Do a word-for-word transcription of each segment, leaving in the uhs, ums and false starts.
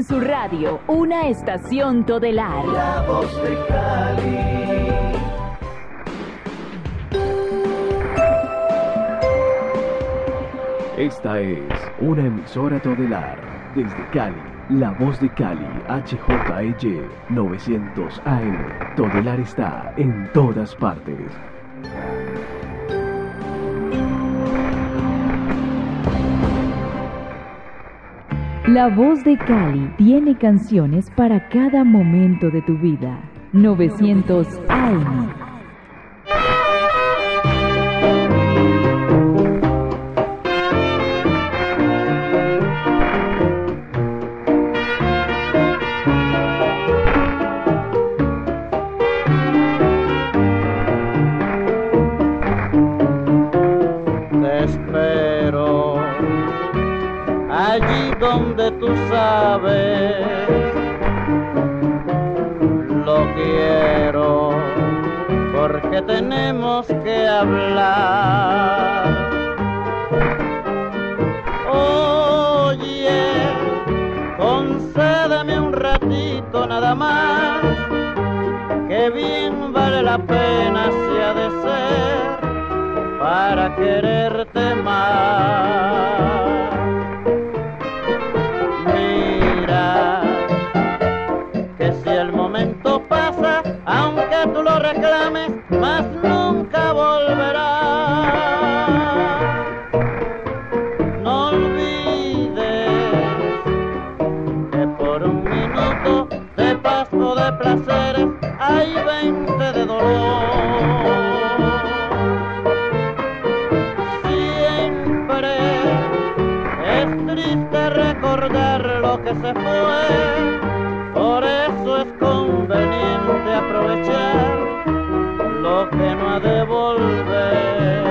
en su radio, una estación Todelar. La Voz de Cali. Esta es una emisora Todelar. Desde Cali, La Voz de Cali, H J E Y novecientos A M. Todelar está en todas partes. La Voz de Cali tiene canciones para cada momento de tu vida. novecientos A M. Donde tú sabes, lo quiero, porque tenemos que hablar. Oye, concédeme un ratito nada más, que bien vale la pena si ha de ser, para quererte más. Aunque tú lo reclames, más nunca volverá. No olvides que por un minuto de paz o de placeres hay veinte de dolor. Siempre es triste recordar lo que se fue. Por eso es conveniente aprovechar lo que no ha de volver.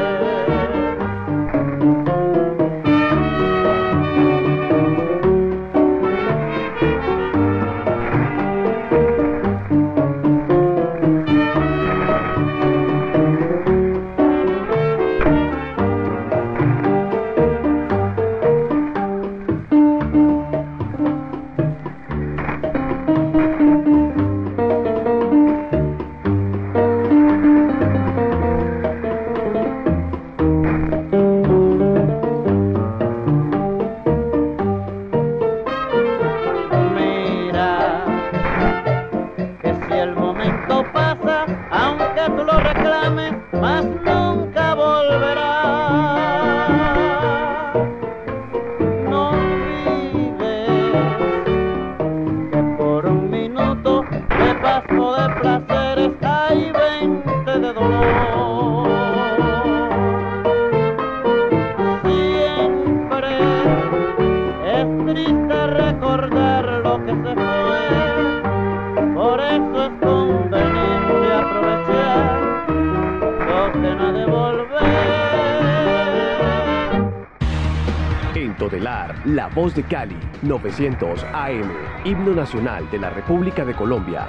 La Voz de Cali, novecientos A M, himno nacional de la República de Colombia.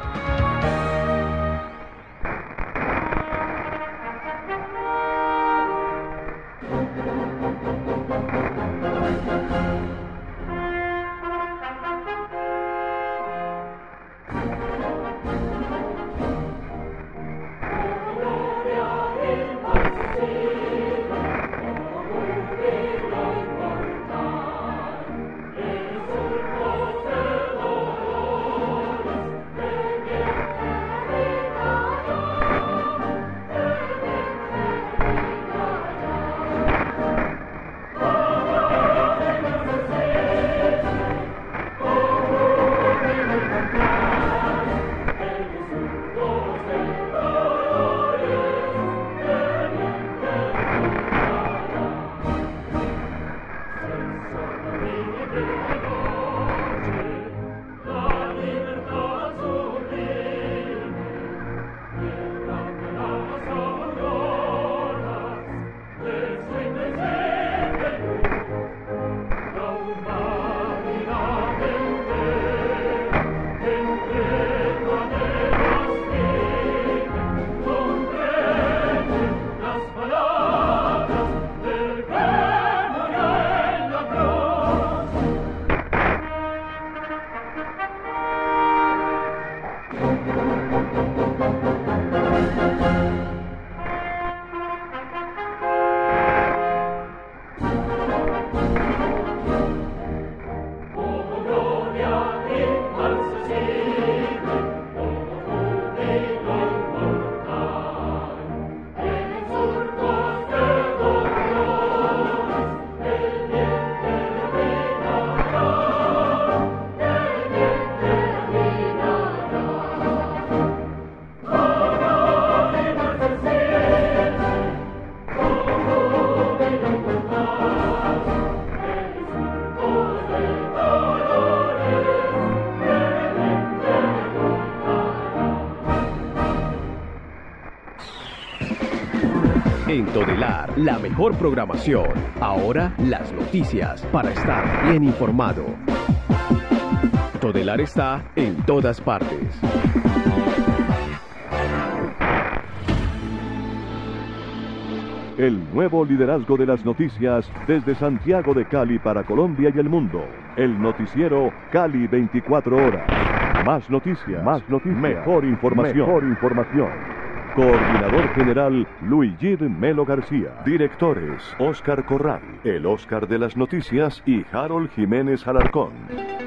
Todelar, la mejor programación. Ahora las noticias para estar bien informado. Todelar está en todas partes. El nuevo liderazgo de las noticias desde Santiago de Cali para Colombia y el mundo. El noticiero Cali veinticuatro horas. Más noticias, más noticias, mejor información. Mejor información. Coordinador General Luigi Melo García. Directores Óscar Corral, el Óscar de las Noticias y Harold Jiménez Alarcón.